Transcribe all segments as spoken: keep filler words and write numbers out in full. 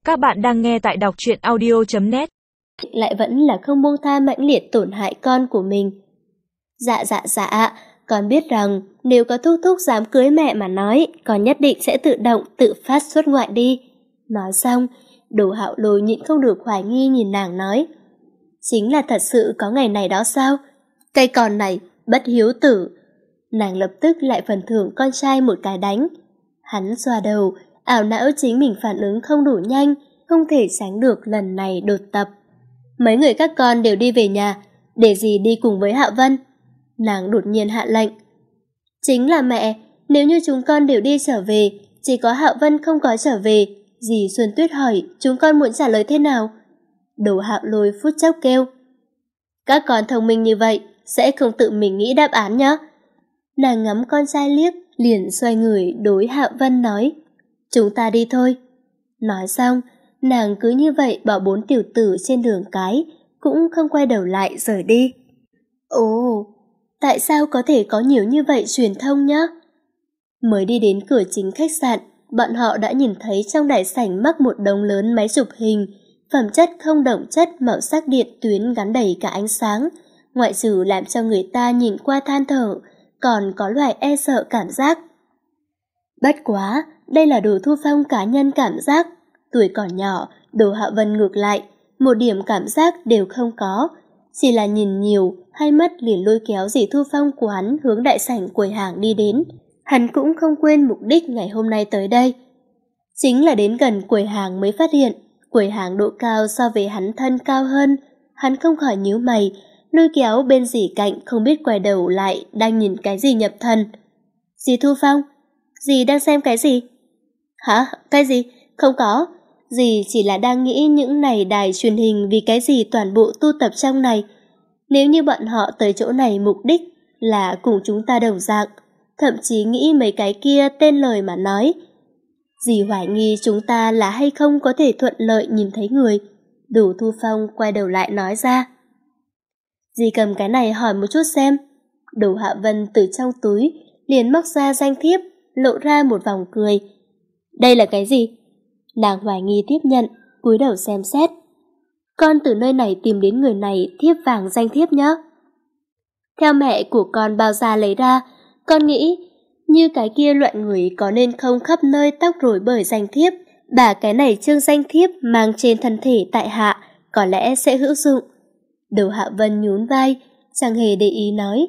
Các bạn đang nghe tại đọc truyện audio chấm net. Lại vẫn là không buông tha mãnh liệt tổn hại con của mình. Dạ dạ dạ, con biết rằng nếu có thúc thúc dám cưới mẹ mà nói, con nhất định sẽ tự động tự phát xuất ngoại đi. Nói xong, Đồ Hạo Lôi nhịn không được hoài nghi nhìn nàng nói. Chính là thật sự có ngày này đó sao? Cây con này, bất hiếu tử. Nàng lập tức lại phần thưởng con trai một cái đánh. Hắn xoa đầu, ảo não chính mình phản ứng không đủ nhanh, không thể tránh được lần này đột tập. Mấy người các con đều đi về nhà, để dì đi cùng với Hạ Vân. Nàng đột nhiên hạ lệnh. Chính là mẹ, nếu như chúng con đều đi trở về, chỉ có Hạ Vân không có trở về, dì Xuân Tuyết hỏi chúng con muốn trả lời thế nào? Đồ Hạo Lôi phút chốc kêu. Các con thông minh như vậy, sẽ không tự mình nghĩ đáp án nhé. Nàng ngắm con trai liếc, liền xoay người đối Hạ Vân nói. Chúng ta đi thôi. Nói xong, nàng cứ như vậy bỏ bốn tiểu tử trên đường cái, cũng không quay đầu lại rời đi. Ồ, tại sao có thể có nhiều như vậy truyền thông nhá? Mới đi đến cửa chính khách sạn, bọn họ đã nhìn thấy trong đại sảnh mắc một đống lớn máy chụp hình, phẩm chất không động chất màu sắc điện tuyến gắn đầy cả ánh sáng, ngoại trừ làm cho người ta nhìn qua than thở, còn có loại e sợ cảm giác. Bất quá, đây là Đồ Thu Phong cá nhân cảm giác. Tuổi còn nhỏ, Đồ Hạ Vân ngược lại, một điểm cảm giác đều không có. Chỉ là nhìn nhiều, hai mắt liền lôi kéo dì Thu Phong của hắn hướng đại sảnh quầy hàng đi đến. Hắn cũng không quên mục đích ngày hôm nay tới đây. Chính là đến gần quầy hàng mới phát hiện, quầy hàng độ cao so với hắn thân cao hơn. Hắn không khỏi nhíu mày, lôi kéo bên dì cạnh không biết quay đầu lại đang nhìn cái gì nhập thần. Dì Thu Phong, dì đang xem cái gì? Hả? Cái gì? Không có. Dì chỉ là đang nghĩ những này đài truyền hình vì cái gì toàn bộ tu tập trong này. Nếu như bọn họ tới chỗ này mục đích là cùng chúng ta đồng dạng, thậm chí nghĩ mấy cái kia tên lời mà nói. Dì hoài nghi chúng ta là hay không có thể thuận lợi nhìn thấy người. Đồ Thu Phong quay đầu lại nói ra. Dì cầm cái này hỏi một chút xem. Đồ Hạ Vân từ trong túi liền móc ra danh thiếp, lộ ra một vòng cười. Đây là cái gì? Nàng hoài nghi tiếp nhận, cúi đầu xem xét. Con từ nơi này tìm đến người này thiếp vàng danh thiếp nhé. Theo mẹ của con bao gia lấy ra, con nghĩ như cái kia loại người có nên không khắp nơi tóc rối bởi danh thiếp, bà cái này trương danh thiếp mang trên thân thể tại hạ có lẽ sẽ hữu dụng. Đồ Hạ Vân nhún vai, chẳng hề để ý nói.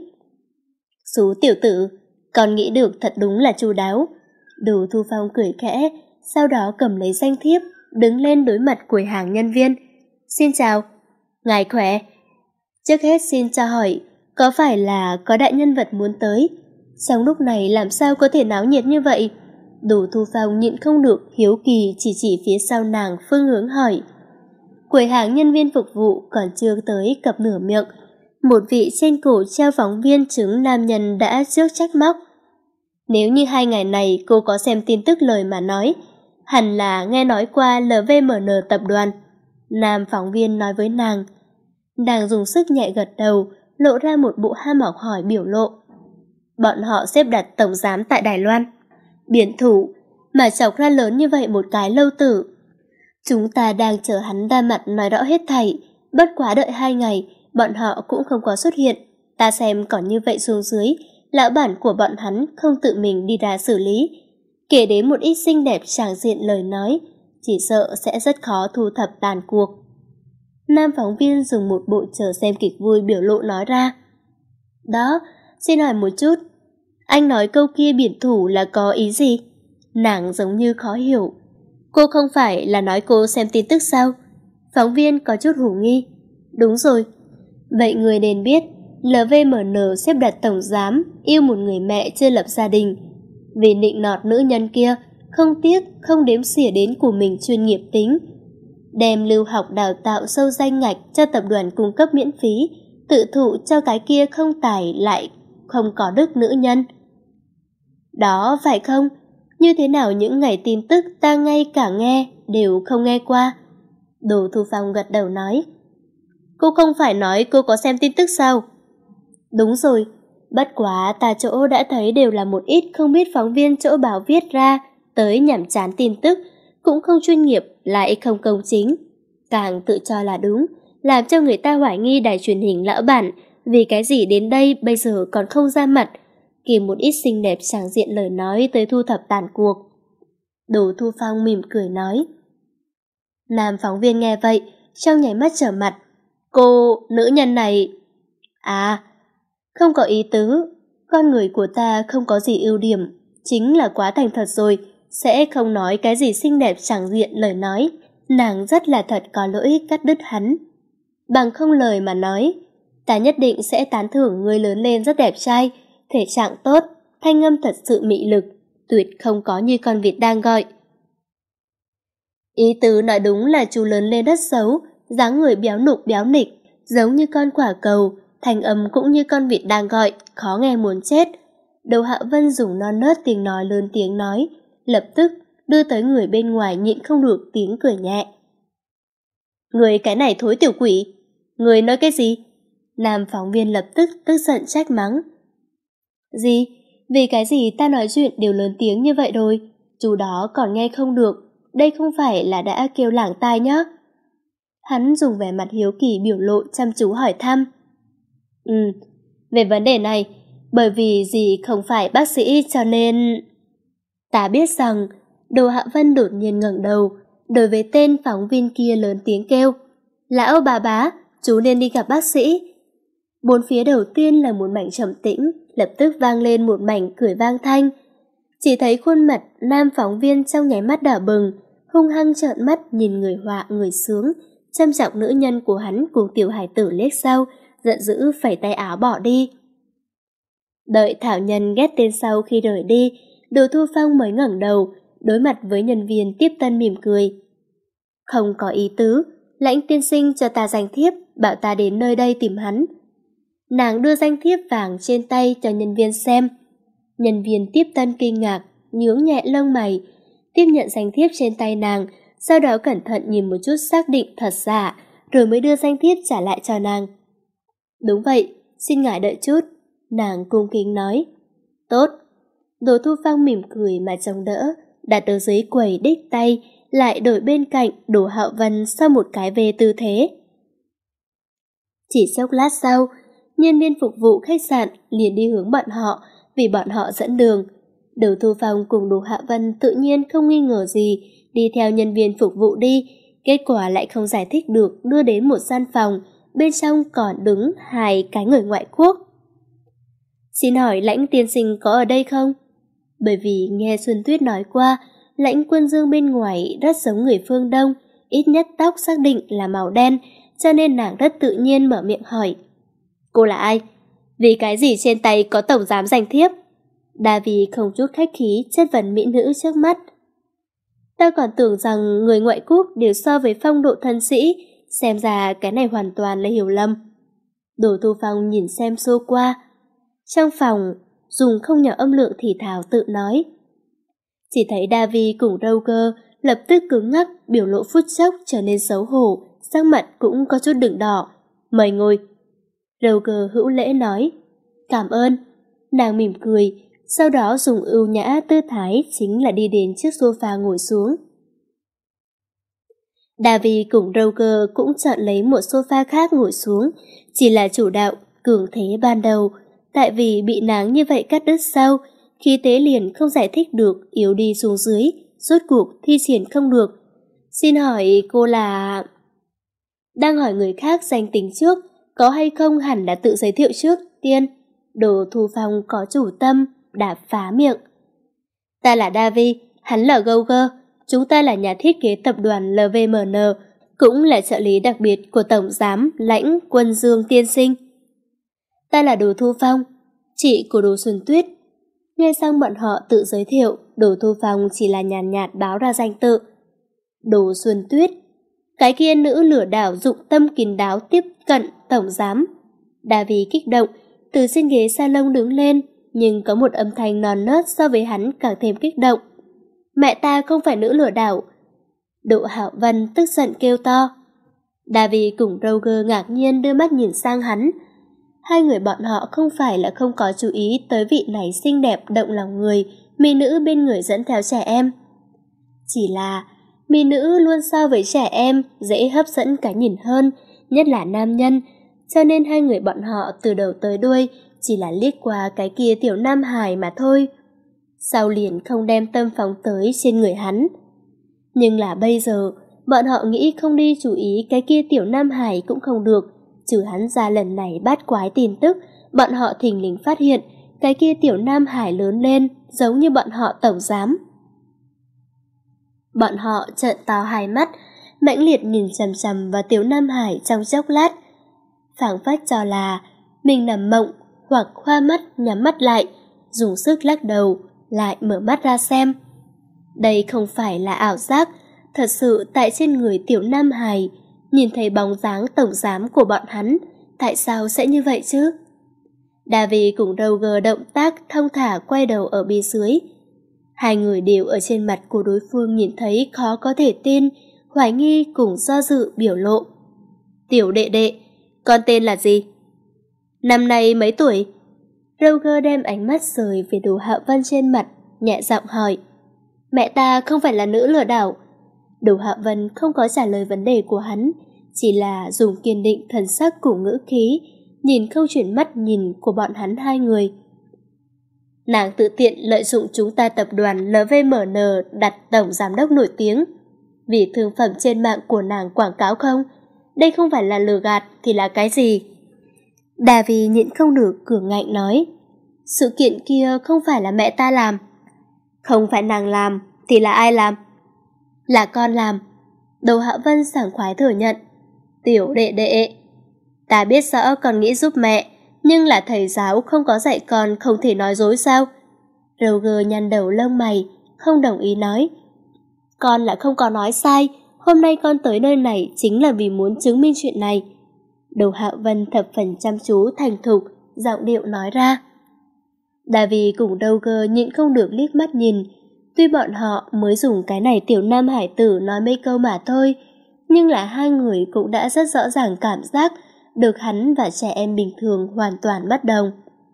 Số tiểu tử, con nghĩ được thật đúng là chu đáo. Đồ Thu Phong cười khẽ, sau đó cầm lấy danh thiếp, đứng lên đối mặt quầy hàng nhân viên. Xin chào, ngài khỏe. Trước hết xin cho hỏi, có phải là có đại nhân vật muốn tới? Trong lúc này làm sao có thể náo nhiệt như vậy? Đồ Thu Phong nhịn không được hiếu kỳ chỉ chỉ phía sau nàng phương hướng hỏi. Quầy hàng nhân viên phục vụ còn chưa tới cập nửa miệng, một vị trên cổ treo phóng viên chứng nam nhân đã trước trách móc. Nếu như hai ngày này cô có xem tin tức lời mà nói, hẳn là nghe nói qua lờ vê em en tập đoàn. Nam phóng viên nói với nàng. Nàng dùng sức nhẹ gật đầu, lộ ra một bộ ham học hỏi biểu lộ. Bọn họ xếp đặt tổng giám tại Đài Loan. Biển thủ, mà chọc ra lớn như vậy một cái lâu tử. Chúng ta đang chờ hắn ra mặt nói rõ hết thảy, bất quá đợi hai ngày, bọn họ cũng không có xuất hiện. Ta xem còn như vậy xuống dưới, lão bản của bọn hắn không tự mình đi ra xử lý. Kể đến một ít xinh đẹp tràng diện lời nói, chỉ sợ sẽ rất khó thu thập tàn cuộc. Nam phóng viên dùng một bộ chờ xem kịch vui biểu lộ nói ra. Đó, xin hỏi một chút, anh nói câu kia biển thủ là có ý gì? Nàng giống như khó hiểu. Cô không phải là nói cô xem tin tức sao? Phóng viên có chút hổ nghi. Đúng rồi. Vậy người nên biết, lờ vê em en xếp đặt tổng giám yêu một người mẹ chưa lập gia đình. Vì nịnh nọt nữ nhân kia, không tiếc, không đếm xỉa đến của mình chuyên nghiệp tính. Đem lưu học đào tạo sâu danh ngạch cho tập đoàn cung cấp miễn phí, tự thụ cho cái kia không tài lại không có đức nữ nhân. Đó phải không? Như thế nào những ngày tin tức ta ngay cả nghe đều không nghe qua? Đồ Thu Phong gật đầu nói. Cô không phải nói cô có xem tin tức sao? Đúng rồi, bất quá ta chỗ đã thấy đều là một ít không biết phóng viên chỗ báo viết ra tới nhảm chán tin tức, cũng không chuyên nghiệp, lại không công chính, càng tự cho là đúng, làm cho người ta hoài nghi đài truyền hình lão bản vì cái gì đến đây bây giờ còn không ra mặt, kìm một ít xinh đẹp tràng diện lời nói tới thu thập tàn cuộc. Đồ Thu Phong mỉm cười nói. Nam phóng viên nghe vậy, trong nháy mắt trở mặt. Cô, nữ nhân này... À, không có ý tứ, con người của ta không có gì ưu điểm, chính là quá thành thật rồi, sẽ không nói cái gì xinh đẹp tràng diện lời nói. Nàng rất là thật có lỗi cắt đứt hắn. Bằng không lời mà nói, ta nhất định sẽ tán thưởng người lớn lên rất đẹp trai, thể trạng tốt, thanh âm thật sự mị lực, tuyệt không có như con vịt đang gọi. Ý tứ nói đúng là chú lớn lên rất xấu, dáng người béo nục béo nịch, giống như con quả cầu, thanh âm cũng như con vịt đang gọi, khó nghe muốn chết. Đầu Hạ Vân dùng non nớt tiếng nói lớn tiếng nói, lập tức đưa tới người bên ngoài nhịn không được tiếng cười nhẹ. Người cái này thối tiểu quỷ, người nói cái gì? Nam phóng viên lập tức tức giận trách mắng. Gì? Vì cái gì ta nói chuyện đều lớn tiếng như vậy rồi, chú đó còn nghe không được, đây không phải là đã kêu lảng tai nhá. Hắn dùng vẻ mặt hiếu kỳ biểu lộ chăm chú hỏi thăm. Ừ, về vấn đề này, bởi vì dì không phải bác sĩ cho nên... Ta biết rằng, Đồ Hạ Vân đột nhiên ngẩng đầu, đối với tên phóng viên kia lớn tiếng kêu. Lão bà bá, chú nên đi gặp bác sĩ. Bốn phía đầu tiên là một mảnh trầm tĩnh, lập tức vang lên một mảnh cười vang thanh. Chỉ thấy khuôn mặt nam phóng viên trong nháy mắt đỏ bừng, hung hăng trợn mắt nhìn người họa người sướng, chăm trọng nữ nhân của hắn cùng tiểu hải tử liếc sau, giận dữ phẩy tay áo bỏ đi. Đợi Thảo Nhân ghét tên sau khi rời đi, Đồ Thu Phong mới ngẩng đầu, đối mặt với nhân viên tiếp tân mỉm cười. Không có ý tứ, Lãnh tiên sinh cho ta danh thiếp, bảo ta đến nơi đây tìm hắn. Nàng đưa danh thiếp vàng trên tay cho nhân viên xem. Nhân viên tiếp tân kinh ngạc, nhướng nhẹ lông mày, tiếp nhận danh thiếp trên tay nàng, sau đó cẩn thận nhìn một chút xác định thật giả, rồi mới đưa danh thiếp trả lại cho nàng. Đúng vậy, xin ngài đợi chút, nàng cung kính nói. Tốt. Đồ Thu Phong mỉm cười mà trông đỡ, đặt ở dưới quầy đích tay, lại đổi bên cạnh Đồ Hạo Vân sau một cái về tư thế. Chỉ chốc lát sau, nhân viên phục vụ khách sạn liền đi hướng bọn họ, vì bọn họ dẫn đường. Đồ Thu Phong cùng Đồ Hạ Vân tự nhiên không nghi ngờ gì, đi theo nhân viên phục vụ đi, kết quả lại không giải thích được đưa đến một gian phòng, bên trong còn đứng hai cái người ngoại quốc. Xin hỏi Lãnh tiên sinh có ở đây không? Bởi vì nghe Xuân Tuyết nói qua, Lãnh Quân Dương bên ngoài rất giống người phương Đông, ít nhất tóc xác định là màu đen, cho nên nàng rất tự nhiên mở miệng hỏi. Cô là ai? Vì cái gì trên tay có tổng giám danh thiếp? Davi không chút khách khí chất vấn mỹ nữ trước mắt. Ta còn tưởng rằng người ngoại quốc đều so với phong độ thân sĩ, xem ra cái này hoàn toàn là hiểu lầm. Đồ Thu Phong nhìn xem xô qua. Trong phòng, dùng không nhỏ âm lượng thì thào tự nói. Chỉ thấy Davi cùng Roger lập tức cứng ngắc, biểu lộ phút chốc trở nên xấu hổ, sắc mặt cũng có chút đựng đỏ. Mời ngồi. Roger hữu lễ nói. Cảm ơn. Nàng mỉm cười, sau đó dùng ưu nhã tư thái chính là đi đến chiếc sofa ngồi xuống. Davi cùng Roger cũng chọn lấy một sofa khác ngồi xuống, chỉ là chủ đạo, cường thế ban đầu, tại vì bị nàng như vậy cắt đứt sau, khí tế liền không giải thích được, yếu đi xuống dưới, rốt cuộc thi triển không được. Xin hỏi cô là... Đang hỏi người khác danh tính trước, có hay không hẳn là tự giới thiệu trước, tiên. Đồ Thu Phong có chủ tâm, đạp phá miệng. Ta là Davi, hắn là Gouger, chúng ta là nhà thiết kế tập đoàn lờ vê em en, cũng là trợ lý đặc biệt của Tổng giám Lãnh Quân Dương tiên sinh. Ta là Đồ Thu Phong, chị của Đồ Xuân Tuyết. Nghe xong bọn họ tự giới thiệu, Đồ Thu Phong chỉ là nhàn nhạt, nhạt báo ra danh tự. Đồ Xuân Tuyết, cái kia nữ lửa đảo dụng tâm kín đáo tiếp cận Tổng giám. Davi kích động, từ trên ghế salon đứng lên, nhưng có một âm thanh non nớt so với hắn càng thêm kích động. Mẹ ta không phải nữ lừa đảo. Độ Hạo Vân tức giận kêu to. Davi cùng Roger ngạc nhiên đưa mắt nhìn sang hắn. Hai người bọn họ không phải là không có chú ý tới vị này xinh đẹp động lòng người, mỹ nữ bên người dẫn theo trẻ em. Chỉ là Mỹ nữ luôn so với trẻ em, dễ hấp dẫn cái nhìn hơn, nhất là nam nhân, cho nên hai người bọn họ từ đầu tới đuôi chỉ là liếc qua cái kia tiểu nam hài mà thôi. Sau liền không đem tâm phóng tới trên người hắn. Nhưng là bây giờ, bọn họ nghĩ không đi chú ý cái kia tiểu nam hài cũng không được, trừ hắn ra lần này bát quái tin tức, bọn họ thình lình phát hiện cái kia tiểu nam hải lớn lên giống như bọn họ tổng giám. Bọn họ trợn to hai mắt, mãnh liệt nhìn chằm chằm vào tiểu nam hải trong chốc lát, phảng phất cho là mình nằm mộng hoặc khoa mắt nhắm mắt lại, dùng sức lắc đầu, lại mở mắt ra xem. Đây không phải là ảo giác, thật sự tại trên người tiểu nam hải nhìn thấy bóng dáng tổng giám của bọn hắn. Tại sao sẽ như vậy chứ? Davi cùng Roger động tác thong thả quay đầu ở bên dưới. Hai người đều ở trên mặt của đối phương nhìn thấy khó có thể tin, hoài nghi cùng do dự biểu lộ. Tiểu đệ đệ, con tên là gì? Năm nay mấy tuổi? Roger đem ánh mắt rời về Đồ Hạo Vân trên mặt, nhẹ giọng hỏi. Mẹ ta không phải là nữ lừa đảo. Đồ Hạo Vân không có trả lời vấn đề của hắn, chỉ là dùng kiên định thần sắc cùng ngữ khí, nhìn không chuyển mắt nhìn của bọn hắn hai người. Nàng tự tiện lợi dụng chúng ta tập đoàn lờ vê em en đặt tổng giám đốc nổi tiếng. Vì thương phẩm trên mạng của nàng quảng cáo không? Đây không phải là lừa gạt thì là cái gì? Davi nhịn không được cường ngạnh nói. Sự kiện kia không phải là mẹ ta làm. Không phải nàng làm thì là ai làm? Là con làm. Đồ Hạo Vân sảng khoái thừa nhận. Tiểu đệ đệ, ta biết rõ con nghĩ giúp mẹ, nhưng là thầy giáo không có dạy con không thể nói dối sao? Roger nhăn đầu lông mày, không đồng ý nói. Con là không có nói sai, hôm nay con tới nơi này chính là vì muốn chứng minh chuyện này. Đồ Hạo Vân thập phần chăm chú thành thục, giọng điệu nói ra. Davi cùng Roger nhịn không được liếc mắt nhìn. Tuy bọn họ mới dùng cái này tiểu nam hải tử nói mấy câu mà thôi, nhưng là hai người cũng đã rất rõ ràng cảm giác được hắn và trẻ em bình thường hoàn toàn bất đồng.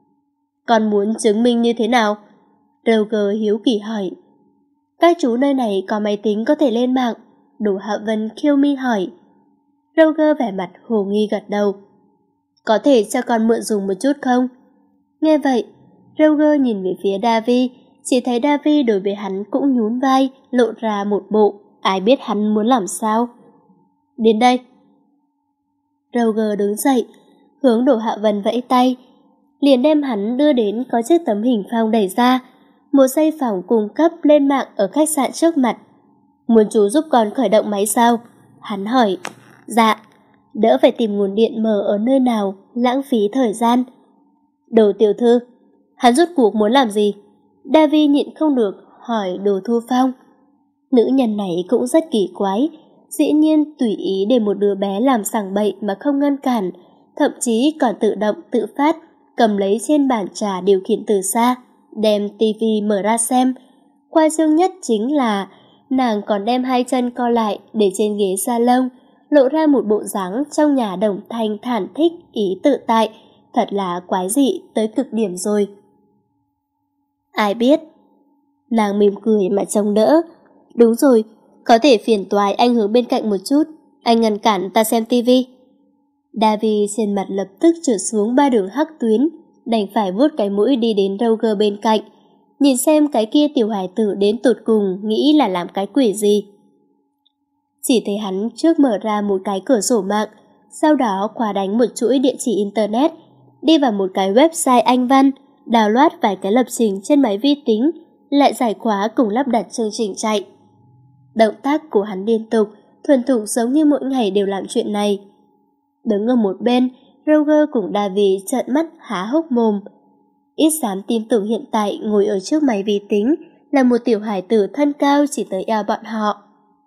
Con muốn chứng minh như thế nào? Roger hiếu kỳ hỏi. Các chú nơi này có máy tính có thể lên mạng? Đồ Hạo Vân khiêu mi hỏi. Roger vẻ mặt hồ nghi gật đầu. Có thể cho con mượn dùng một chút không? Nghe vậy, Roger nhìn về phía Davi, chỉ thấy Davi đối với hắn cũng nhún vai, lộ ra một bộ, ai biết hắn muốn làm sao. Đến đây. Roger đứng dậy, hướng Đồ Hạo Vân vẫy tay, liền đem hắn đưa đến có chiếc tấm hình phong đẩy ra, một dây phòng cung cấp lên mạng ở khách sạn trước mặt. Muốn chú giúp con khởi động máy sao? Hắn hỏi. Dạ, đỡ phải tìm nguồn điện mở ở nơi nào, lãng phí thời gian. Đồ tiểu thư, hắn rốt cuộc muốn làm gì? Davi nhịn không được hỏi Đồ Thu Phong. Nữ nhân này cũng rất kỳ quái, dĩ nhiên tùy ý để một đứa bé làm sằng bậy mà không ngăn cản, thậm chí còn tự động tự phát cầm lấy trên bàn trà điều khiển từ xa, đem tivi mở ra xem. Khoa trương nhất chính là nàng còn đem hai chân co lại để trên ghế salon, lộ ra một bộ dáng trong nhà đồng thanh thản thích ý tự tại, thật là quái dị tới cực điểm rồi. Ai biết? Nàng mỉm cười mà trông đỡ. Đúng rồi, có thể phiền toái anh hướng bên cạnh một chút, anh ngăn cản ta xem tivi. Davi trên mặt lập tức trượt xuống ba đường hắc tuyến, đành phải vuốt cái mũi đi đến Roger bên cạnh, nhìn xem cái kia tiểu hài tử đến tụt cùng nghĩ là làm cái quỷ gì. Chỉ thấy hắn trước mở ra một cái cửa sổ mạng, sau đó khóa đánh một chuỗi địa chỉ internet, đi vào một cái website Anh văn, download vài cái lập trình trên máy vi tính, lại giải khóa cùng lắp đặt chương trình chạy. Động tác của hắn liên tục, thuần thục giống như mỗi ngày đều làm chuyện này. Đứng ở một bên, Roger cùng Davi trợn mắt há hốc mồm. Ít dám tin tưởng hiện tại ngồi ở trước máy vi tính là một tiểu hải tử thân cao chỉ tới eo bọn họ.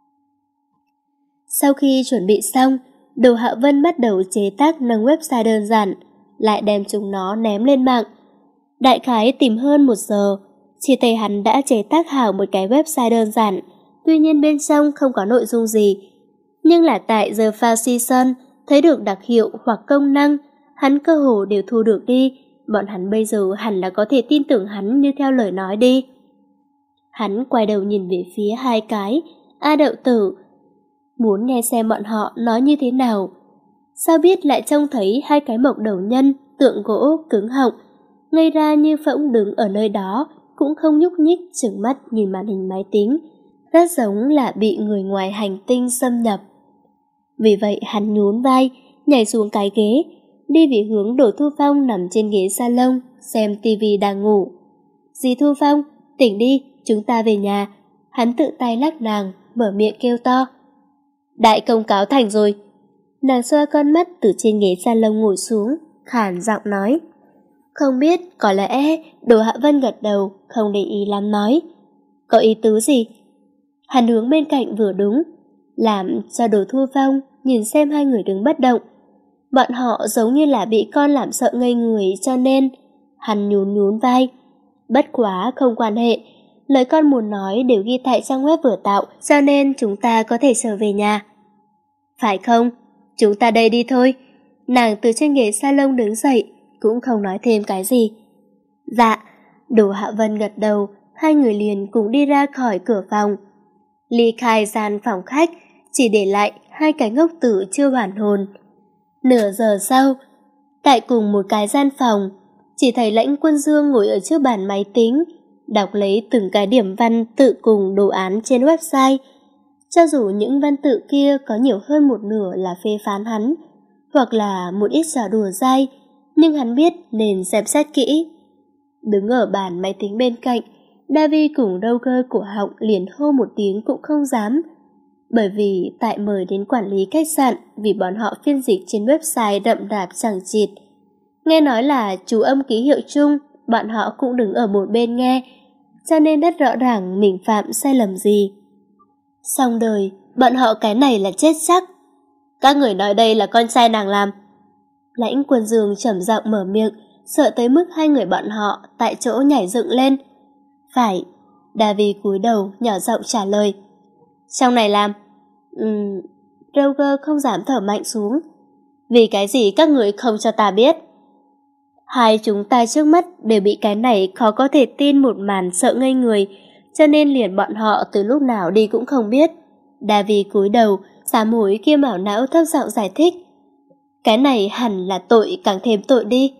Sau khi chuẩn bị xong, Đồ Hạo Vân bắt đầu chế tác nâng website đơn giản, lại đem chúng nó ném lên mạng. Đại khái tìm hơn một giờ, chỉ thấy hắn đã chế tác hảo một cái website đơn giản, tuy nhiên bên trong không có nội dung gì. Nhưng là tại The Foundation thấy được đặc hiệu hoặc công năng, hắn cơ hồ đều thu được đi, bọn hắn bây giờ hẳn là có thể tin tưởng hắn như theo lời nói đi. Hắn quay đầu nhìn về phía hai cái, A Đậu Tử. Muốn nghe xem bọn họ nói như thế nào. Sao biết lại trông thấy hai cái mộc đầu nhân, tượng gỗ, cứng họng, ngây ra như phỗng đứng ở nơi đó, cũng không nhúc nhích, trừng mắt nhìn màn hình máy tính, rất giống là bị người ngoài hành tinh xâm nhập. Vì vậy hắn nhún vai, nhảy xuống cái ghế, đi về hướng Đỗ Thu Phong nằm trên ghế salon, xem tivi đang ngủ. Dì Thu Phong, tỉnh đi, chúng ta về nhà. Hắn tự tay lắc nàng, mở miệng kêu to. Đại công cáo thành rồi. Nàng xoa con mắt từ trên ghế salon ngồi xuống, khàn giọng nói. Không biết, có lẽ Đỗ Hạ Vân gật đầu, không để ý lắm nói. Có ý tứ gì? Hắn hướng bên cạnh vừa đúng, làm cho Đỗ Thu Phong nhìn xem hai người đứng bất động. Bọn họ giống như là bị con làm sợ ngây người, cho nên hắn nhún nhún vai. Bất quá không quan hệ, lời con muốn nói đều ghi tại trang web vừa tạo, cho nên chúng ta có thể trở về nhà. Phải không? Chúng ta đây đi thôi. Nàng từ trên ghế salon đứng dậy, cũng không nói thêm cái gì. Dạ. Đỗ Hạ Vân gật đầu, hai người liền cùng đi ra khỏi cửa phòng. Ly khai gian phòng khách, chỉ để lại hai cái ngốc tử chưa hoàn hồn. Nửa giờ sau, tại cùng một cái gian phòng, chỉ thấy Lãnh Quân Dương ngồi ở trước bàn máy tính, đọc lấy từng cái điểm văn tự cùng đồ án trên website. Cho dù những văn tự kia có nhiều hơn một nửa là phê phán hắn, hoặc là một ít trò đùa dai, nhưng hắn biết nên xem xét kỹ. Đứng ở bàn máy tính bên cạnh, Davi cùng Roger cổ họng liền hô một tiếng cũng không dám, bởi vì tại mời đến quản lý khách sạn vì bọn họ phiên dịch trên website đậm đạp chẳng chịt. Nghe nói là chú âm ký hiệu chung, bọn họ cũng đứng ở một bên nghe, cho nên rất rõ ràng mình phạm sai lầm gì. Xong đời, bọn họ cái này là chết chắc. Các người nói đây là con trai nàng làm. Lãnh Quân Dương trầm giọng mở miệng, sợ tới mức hai người bọn họ tại chỗ nhảy dựng lên. Phải. Davi cúi đầu nhỏ giọng trả lời. Trong này làm. Ừm, Roger không dám thở mạnh xuống. Vì cái gì các người không cho ta biết? Hai chúng ta trước mắt đều bị cái này khó có thể tin một màn sợ ngây người, cho nên liền bọn họ từ lúc nào đi cũng không biết. Davi cúi đầu, xám hối kia mảo não thấp giọng giải thích. Cái này hẳn là tội càng thêm tội đi.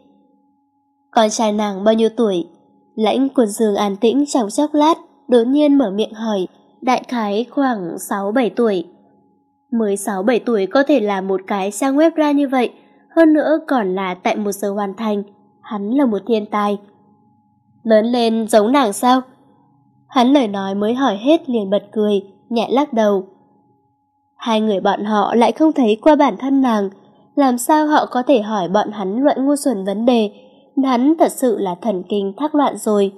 Con trai nàng bao nhiêu tuổi? Lãnh Quân Dương an tĩnh trong chốc lát, đột nhiên mở miệng hỏi. Đại khái khoảng sáu bảy tuổi. Mới sáu bảy tuổi có thể làm một cái trang web ra như vậy, hơn nữa còn là tại một giờ hoàn thành. Hắn là một thiên tài. Lớn lên giống nàng sao? Hắn lời nói mới hỏi hết liền bật cười, nhẹ lắc đầu. Hai người bọn họ lại không thấy qua bản thân nàng, làm sao họ có thể hỏi bọn hắn loại ngu xuẩn vấn đề. Hắn thật sự là thần kinh thác loạn rồi.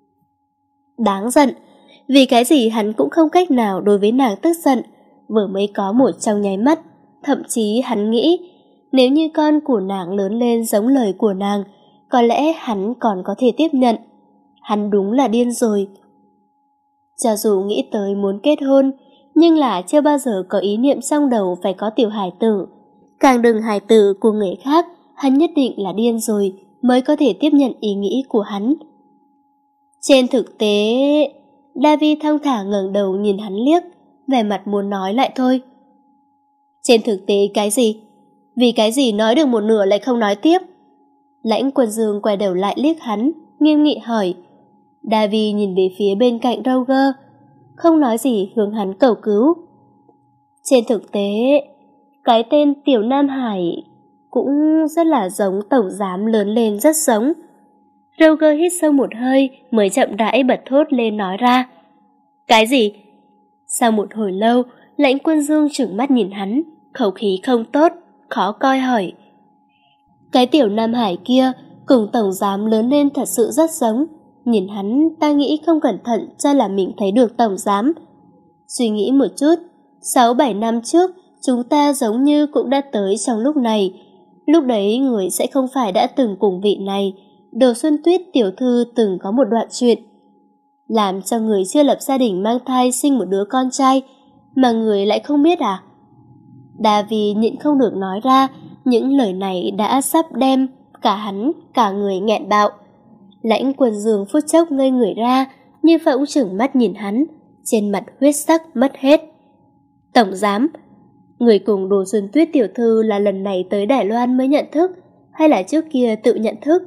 Đáng giận. Vì cái gì hắn cũng không cách nào đối với nàng tức giận, vừa mới có một trong nháy mắt. Thậm chí hắn nghĩ, nếu như con của nàng lớn lên giống lời của nàng, có lẽ hắn còn có thể tiếp nhận. Hắn đúng là điên rồi. Cho dù nghĩ tới muốn kết hôn, nhưng là chưa bao giờ có ý niệm trong đầu phải có tiểu hài tử. Càng đừng hài tử của người khác, hắn nhất định là điên rồi mới có thể tiếp nhận ý nghĩ của hắn. Trên thực tế... Davi thong thả ngẩng đầu nhìn hắn liếc, vẻ mặt muốn nói lại thôi. Trên thực tế cái gì? Vì cái gì nói được một nửa lại không nói tiếp? Lãnh Quân Dương quay đầu lại liếc hắn, nghiêm nghị hỏi. Davi nhìn về phía bên cạnh Roger, không nói gì hướng hắn cầu cứu. Trên thực tế, cái tên Tiểu Nam Hải cũng rất là giống tổng giám lớn lên rất giống. Roger hít sâu một hơi mới chậm rãi bật thốt lên nói ra. Cái gì? Sau một hồi lâu, Lãnh Quân Dương trừng mắt nhìn hắn, khẩu khí không tốt, khó coi hỏi. Cái Tiểu Nam Hải kia cùng tổng giám lớn lên thật sự rất giống. Nhìn hắn ta nghĩ không cẩn thận cho là mình thấy được tổng giám. Suy nghĩ một chút, sáu bảy năm trước chúng ta giống như cũng đã tới trong lúc này. Lúc đấy người sẽ không phải đã từng cùng vị này. Đồ Xuân Tuyết tiểu thư từng có một đoạn chuyện, làm cho người chưa lập gia đình mang thai sinh một đứa con trai, mà người lại không biết à? Davi nhịn không được nói ra, những lời này đã sắp đem cả hắn, cả người nghẹn bạo. Lãnh Quân Dương phút chốc ngây người ra, như phỗng chừng mắt nhìn hắn, trên mặt huyết sắc mất hết. Tổng giám, người cùng Đồ Xuân Tuyết tiểu thư là lần này tới Đài Loan mới nhận thức, hay là trước kia tự nhận thức?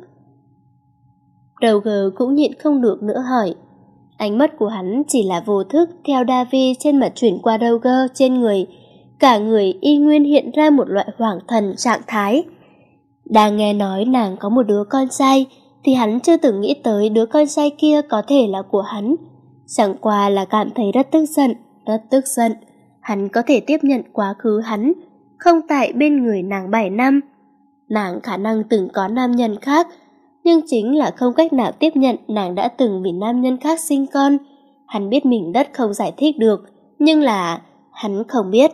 Roger cũng nhịn không được nữa hỏi. Ánh mắt của hắn chỉ là vô thức theo Davi trên mặt chuyển qua Roger trên người, cả người y nguyên hiện ra một loại hoảng thần trạng thái. Đang nghe nói nàng có một đứa con trai, thì hắn chưa từng nghĩ tới đứa con trai kia có thể là của hắn. Chẳng qua là cảm thấy rất tức giận, rất tức giận. Hắn có thể tiếp nhận quá khứ hắn, không tại bên người nàng bảy năm. Nàng khả năng từng có nam nhân khác, nhưng chính là không cách nào tiếp nhận nàng đã từng vì nam nhân khác sinh con. Hắn biết mình rất không giải thích được, nhưng là hắn không biết.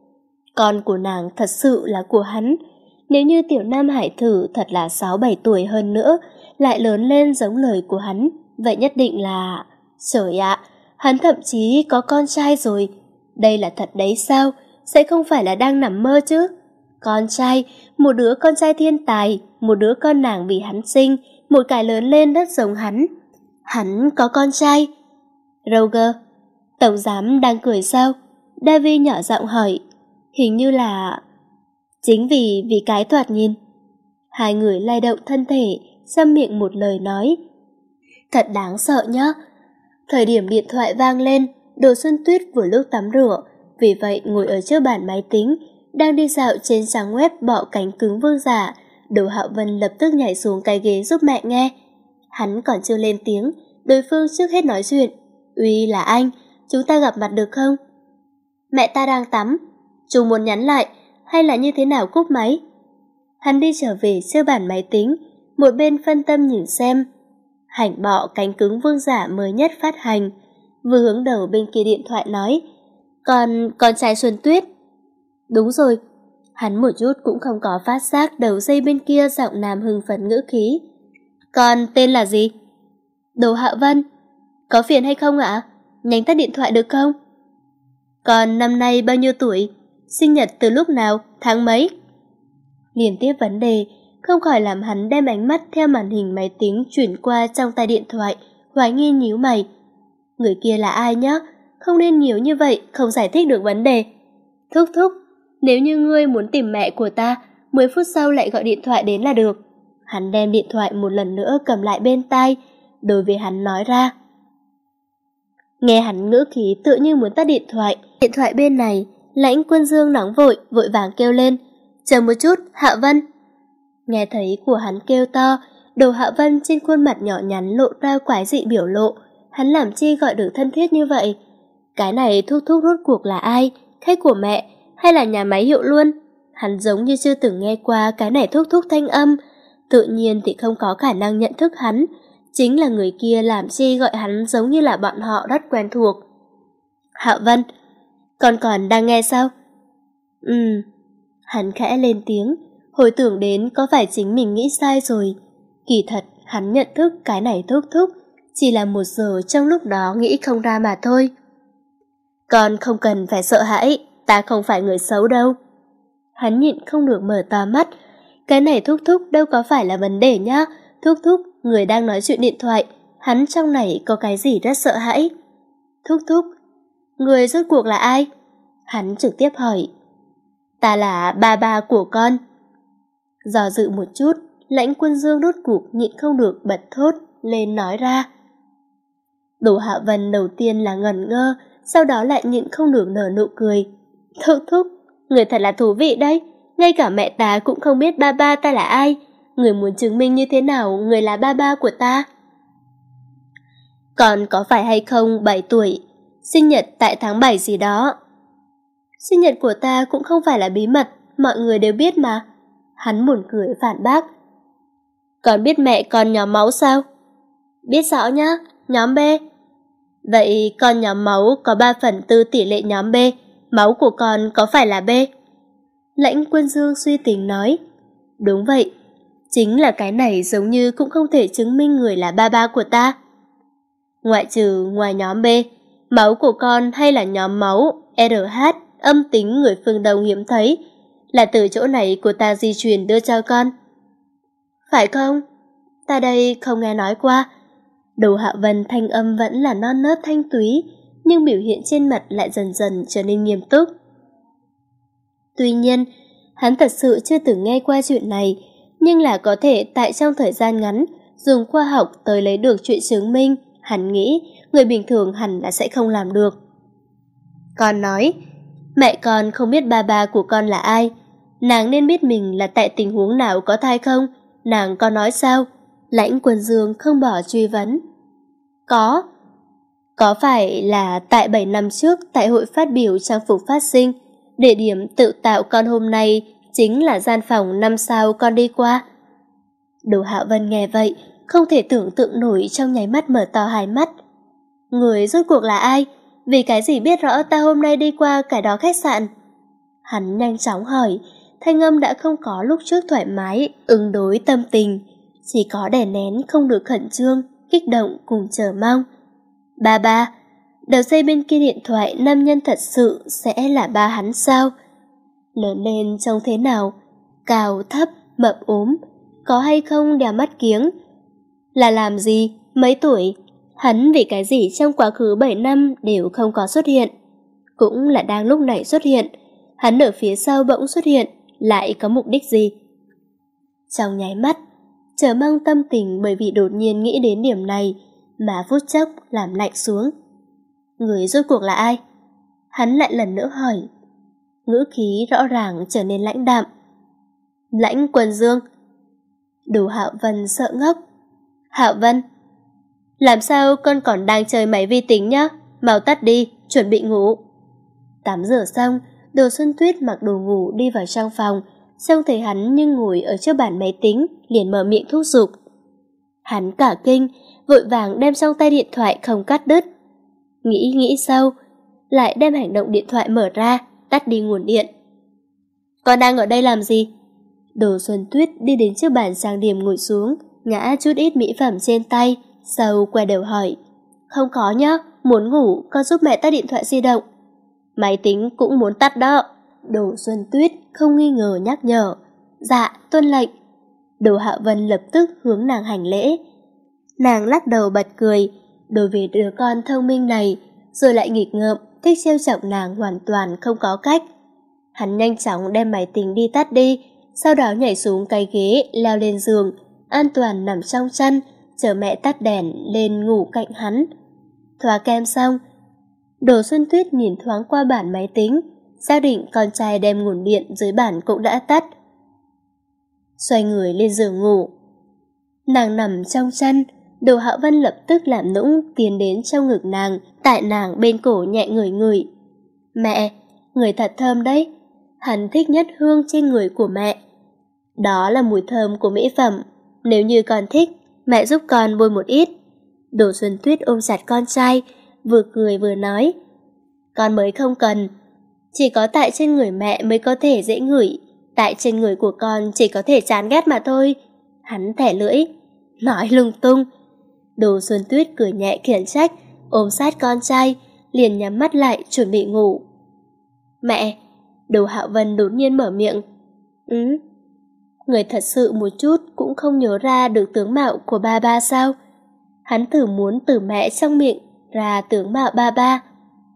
Con của nàng thật sự là của hắn. Nếu như tiểu nam hải thử thật là sáu bảy tuổi hơn nữa, lại lớn lên giống lời của hắn, vậy nhất định là... Trời ạ, hắn thậm chí có con trai rồi. Đây là thật đấy sao? Sẽ không phải là đang nằm mơ chứ? Con trai, một đứa con trai thiên tài, một đứa con nàng vì hắn sinh, một cái lớn lên rất giống hắn. Hắn có con trai. Roger, tổng giám đang cười sao? David nhỏ giọng hỏi. Hình như là... Chính vì vì cái thoạt nhìn. Hai người lay động thân thể, xăm miệng một lời nói. Thật đáng sợ nhá. Thời điểm điện thoại vang lên, Đồ Xuân Tuyết vừa lúc tắm rửa, vì vậy ngồi ở trước bàn máy tính, đang đi dạo trên trang web bọ cánh cứng vương giả. Đồ Hạo Vân lập tức nhảy xuống cái ghế giúp mẹ nghe. Hắn còn chưa lên tiếng, đối phương trước hết nói chuyện. Uy là anh, chúng ta gặp mặt được không? Mẹ ta đang tắm, chú muốn nhắn lại, hay là như thế nào cúp máy? Hắn đi trở về trước bàn máy tính, một bên phân tâm nhìn xem. Hành bọ cánh cứng vương giả mới nhất phát hành, vừa hướng đầu bên kia điện thoại nói. Còn con trai Xuân Tuyết. Đúng rồi. Hắn một chút cũng không có phát giác đầu dây bên kia giọng nam hưng phấn ngữ khí. Con tên là gì? Đồ Hạo Vân. Có phiền hay không ạ? Nhanh tắt điện thoại được không? Con năm nay bao nhiêu tuổi? Sinh nhật từ lúc nào? Tháng mấy? Liên tiếp vấn đề không khỏi làm hắn đem ánh mắt theo màn hình máy tính chuyển qua trong tay điện thoại, hoài nghi nhíu mày. Người kia là ai nhá? Không nên nhiều như vậy, không giải thích được vấn đề. Thúc thúc, nếu như ngươi muốn tìm mẹ của ta, mười phút sau lại gọi điện thoại đến là được. Hắn đem điện thoại một lần nữa cầm lại bên tai, đối với hắn nói ra. Nghe hắn ngữ khí tự như muốn tắt điện thoại. Điện thoại bên này, Lãnh Quân Dương nóng vội, vội vàng kêu lên. Chờ một chút, Hạ Vân. Nghe thấy của hắn kêu to, Đồ Hạ Vân trên khuôn mặt nhỏ nhắn lộ ra quái dị biểu lộ. Hắn làm chi gọi được thân thiết như vậy? Cái này thúc thúc rốt cuộc là ai? Khách của mẹ hay là nhà máy hiệu luôn? Hắn giống như chưa từng nghe qua cái này thúc thúc thanh âm. Tự nhiên thì không có khả năng nhận thức hắn. Chính là người kia làm chi gọi hắn giống như là bọn họ rất quen thuộc. Hạ Vân, con còn đang nghe sao? Ừm. Hắn khẽ lên tiếng, hồi tưởng đến có phải chính mình nghĩ sai rồi. Kỳ thật, hắn nhận thức cái này thúc thúc, chỉ là một giờ trong lúc đó nghĩ không ra mà thôi. Con không cần phải sợ hãi, ta không phải người xấu đâu. Hắn nhịn không được mở to mắt. Cái này thúc thúc đâu có phải là vấn đề nhá. Thúc thúc, người đang nói chuyện điện thoại, hắn trong này có cái gì rất sợ hãi. Thúc thúc, người rốt cuộc là ai? Hắn trực tiếp hỏi. Ta là ba ba của con. Do dự một chút, Lãnh Quân Dương đốt cuộc nhịn không được bật thốt lên nói ra. Đồ Hạ Vân đầu tiên là ngẩn ngơ, sau đó lại nhịn không được nở nụ cười. Thúc thúc, người thật là thú vị đấy. Ngay cả mẹ ta cũng không biết ba ba ta là ai. Người muốn chứng minh như thế nào người là ba ba của ta? Còn có phải hay không bảy tuổi, sinh nhật tại tháng bảy gì đó? Sinh nhật của ta cũng không phải là bí mật, mọi người đều biết mà. Hắn buồn cười phản bác. Còn biết mẹ con nhóm máu sao? Biết rõ nhá, nhóm B. Vậy con nhóm máu có ba phần tư tỷ lệ nhóm B, máu của con có phải là B? Lãnh Quân Dương suy tính nói. Đúng vậy, chính là cái này giống như cũng không thể chứng minh người là ba ba của ta. Ngoại trừ ngoài nhóm B, máu của con hay là nhóm máu rờ hát âm tính người phương Đông hiếm thấy, là từ chỗ này của ta di truyền đưa cho con. Phải không? Ta đây không nghe nói qua. Đồ Hạ Vân thanh âm vẫn là non nớt thanh túy, nhưng biểu hiện trên mặt lại dần dần trở nên nghiêm túc. Tuy nhiên, hắn thật sự chưa từng nghe qua chuyện này, nhưng là có thể tại trong thời gian ngắn dùng khoa học tới lấy được chuyện chứng minh, hắn nghĩ người bình thường hẳn là sẽ không làm được. Con nói, mẹ con không biết ba ba của con là ai, nàng nên biết mình là tại tình huống nào có thai không, nàng có nói sao? Lãnh Quân Dương không bỏ truy vấn. Có. Có phải là tại bảy năm trước tại hội phát biểu trang phục phát sinh, địa điểm tự tạo con hôm nay chính là gian phòng năm sao con đi qua? Đồ Hạo Vân nghe vậy, không thể tưởng tượng nổi, trong nháy mắt mở to hai mắt. Người rốt cuộc là ai? Vì cái gì biết rõ ta hôm nay đi qua cái đó khách sạn? Hắn nhanh chóng hỏi, thanh âm đã không có lúc trước thoải mái, ứng đối tâm tình, chỉ có đè nén không được khẩn trương, kích động cùng chờ mong. Ba ba, đầu dây bên kia điện thoại nam nhân thật sự sẽ là ba hắn sao? Lớn lên trông thế nào? Cao, thấp, mập ốm, có hay không đeo mắt kiếng? Là làm gì? Mấy tuổi? Hắn vì cái gì trong quá khứ bảy năm đều không có xuất hiện? Cũng là đang lúc này xuất hiện, hắn ở phía sau bỗng xuất hiện, lại có mục đích gì? Trong nháy mắt, chờ mong tâm tình bởi vì đột nhiên nghĩ đến điểm này mà phút chốc làm lạnh xuống. Người rốt cuộc là ai? Hắn lại lần nữa hỏi. Ngữ khí rõ ràng trở nên lãnh đạm. Lãnh Quân Dương. Đồ Hạo Vân sợ ngốc. Hạo Vân, làm sao con còn đang chơi máy vi tính nhá? Mau tắt đi, chuẩn bị ngủ. Tắm rửa xong, Đồ Xuân Tuyết mặc đồ ngủ đi vào trong phòng, trông thấy hắn nhưng ngồi ở trước bàn máy tính, liền mở miệng thúc giục. Hắn cả kinh, vội vàng đem trong tay điện thoại không cắt đứt. Nghĩ nghĩ sau, lại đem hành động điện thoại mở ra, tắt đi nguồn điện. Con đang ở đây làm gì? Đồ Xuân Tuyết đi đến trước bàn trang điểm ngồi xuống, ngã chút ít mỹ phẩm trên tay, sau quay đầu hỏi. Không có nhá, muốn ngủ, con giúp mẹ tắt điện thoại di động. Máy tính cũng muốn tắt đó. Đồ Xuân Tuyết không nghi ngờ nhắc nhở. Dạ, tuân lệnh. Đồ Hạo Vân lập tức hướng nàng hành lễ. Nàng lắc đầu bật cười, đối với đứa con thông minh này, rồi lại nghịch ngợm, thích trêu chọc nàng hoàn toàn không có cách. Hắn nhanh chóng đem máy tính đi tắt đi, sau đó nhảy xuống cái ghế, leo lên giường, an toàn nằm trong chăn, chờ mẹ tắt đèn lên ngủ cạnh hắn. Thoa kem xong, Đồ Xuân Tuyết nhìn thoáng qua bản máy tính, xác định con trai đem nguồn điện dưới bản cũng đã tắt. Xoay người lên giường ngủ. Nàng nằm trong chăn, Đồ Hạo Vân lập tức làm nũng tiến đến trong ngực nàng, tại nàng bên cổ nhẹ ngửi ngửi. Mẹ, người thật thơm đấy. Hắn thích nhất hương trên người của mẹ. Đó là mùi thơm của mỹ phẩm. Nếu như con thích, mẹ giúp con bôi một ít. Đồ Xuân Tuyết ôm chặt con trai, vừa cười vừa nói. Con mới không cần. Chỉ có tại trên người mẹ mới có thể dễ ngửi, tại trên người của con chỉ có thể chán ghét mà thôi. Hắn thẻ lưỡi, nói lung tung. Đồ Xuân Tuyết cười nhẹ khiển trách, ôm sát con trai, liền nhắm mắt lại chuẩn bị ngủ. Mẹ, Đồ Hạo Vân đột nhiên mở miệng. Ừ, người thật sự một chút cũng không nhớ ra được tướng mạo của ba ba sao? Hắn thử muốn từ mẹ trong miệng ra tướng mạo ba ba.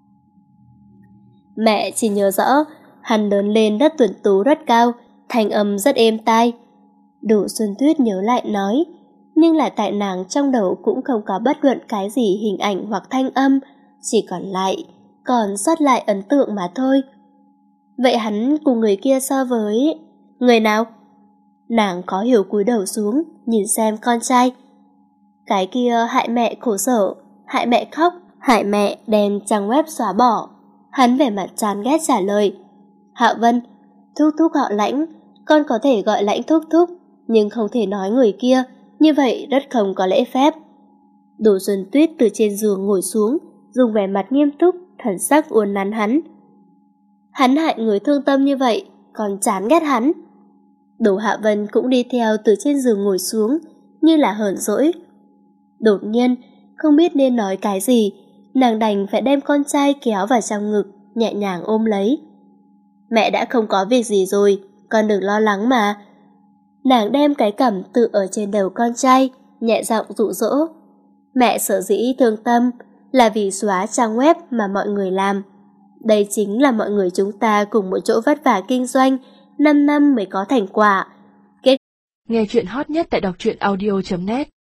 Mẹ chỉ nhớ rõ, hắn lớn lên rất tuấn tú rất cao, thanh âm rất êm tai. Đồ Xuân Tuyết nhớ lại nói, nhưng là tại nàng trong đầu cũng không có bất luận cái gì hình ảnh hoặc thanh âm, chỉ còn lại, còn sót lại ấn tượng mà thôi. Vậy hắn cùng người kia so với... người nào? Nàng khó hiểu cúi đầu xuống, nhìn xem con trai. Cái kia hại mẹ khổ sở, hại mẹ khóc, hại mẹ đem trang web xóa bỏ. Hắn vẻ mặt chán ghét trả lời. Hạo Vân, thúc thúc họ Lãnh, con có thể gọi Lãnh thúc thúc, nhưng không thể nói người kia, như vậy rất không có lễ phép. Đồ Xuân Tuyết từ trên giường ngồi xuống, dùng vẻ mặt nghiêm túc, thần sắc uốn nắn hắn. Hắn hại người thương tâm như vậy, còn chán ghét hắn. Đồ Hạ Vân cũng đi theo từ trên giường ngồi xuống, như là hờn dỗi. Đột nhiên, không biết nên nói cái gì, nàng đành phải đem con trai kéo vào trong ngực, nhẹ nhàng ôm lấy. Mẹ đã không có việc gì rồi, con đừng lo lắng mà. Nàng đem cái cằm tự ở trên đầu con trai, nhẹ giọng dụ dỗ. Mẹ sợ dĩ thương tâm, là vì xóa trang web mà mọi người làm. Đây chính là mọi người chúng ta cùng một chỗ vất vả kinh doanh, năm năm mới có thành quả. Nghe chuyện hot nhất tại đọc truyện audio chấm net.